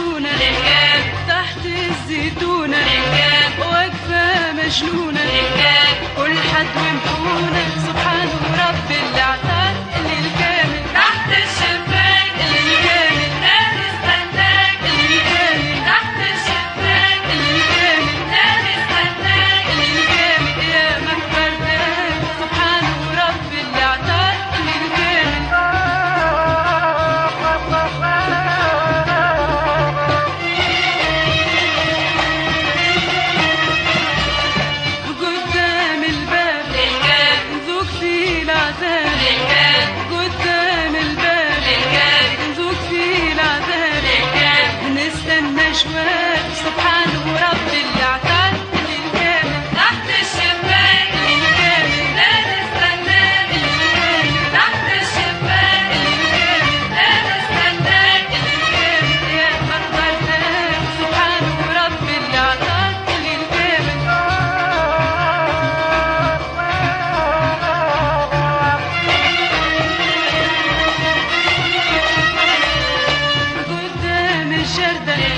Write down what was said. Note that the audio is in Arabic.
مجنونة تحت الزيتونة واقفة مجنونة كل حد ومحونة سبحان رب اللي اعطاك اللي كامل تحت الشباك اللي كامل نادي استناك اللي كامل تحت الشباك اللي كامل نادي استناك اللي كامل يا مكبرتك سبحان رب اللي اعطاك اللي كامل قدام الباب نذوق فيه العذاب قدام الباب نذوق فيه العذاب نستنى شوال سبحان رب اللي اعطاك اللي كامل تحت الشباك اللي كامل نادي استناك اللي كامل تحت الشباك نادي استناك يا مكبرتك سبحان رب اللي اعطاك اللي كامل قدام الجردة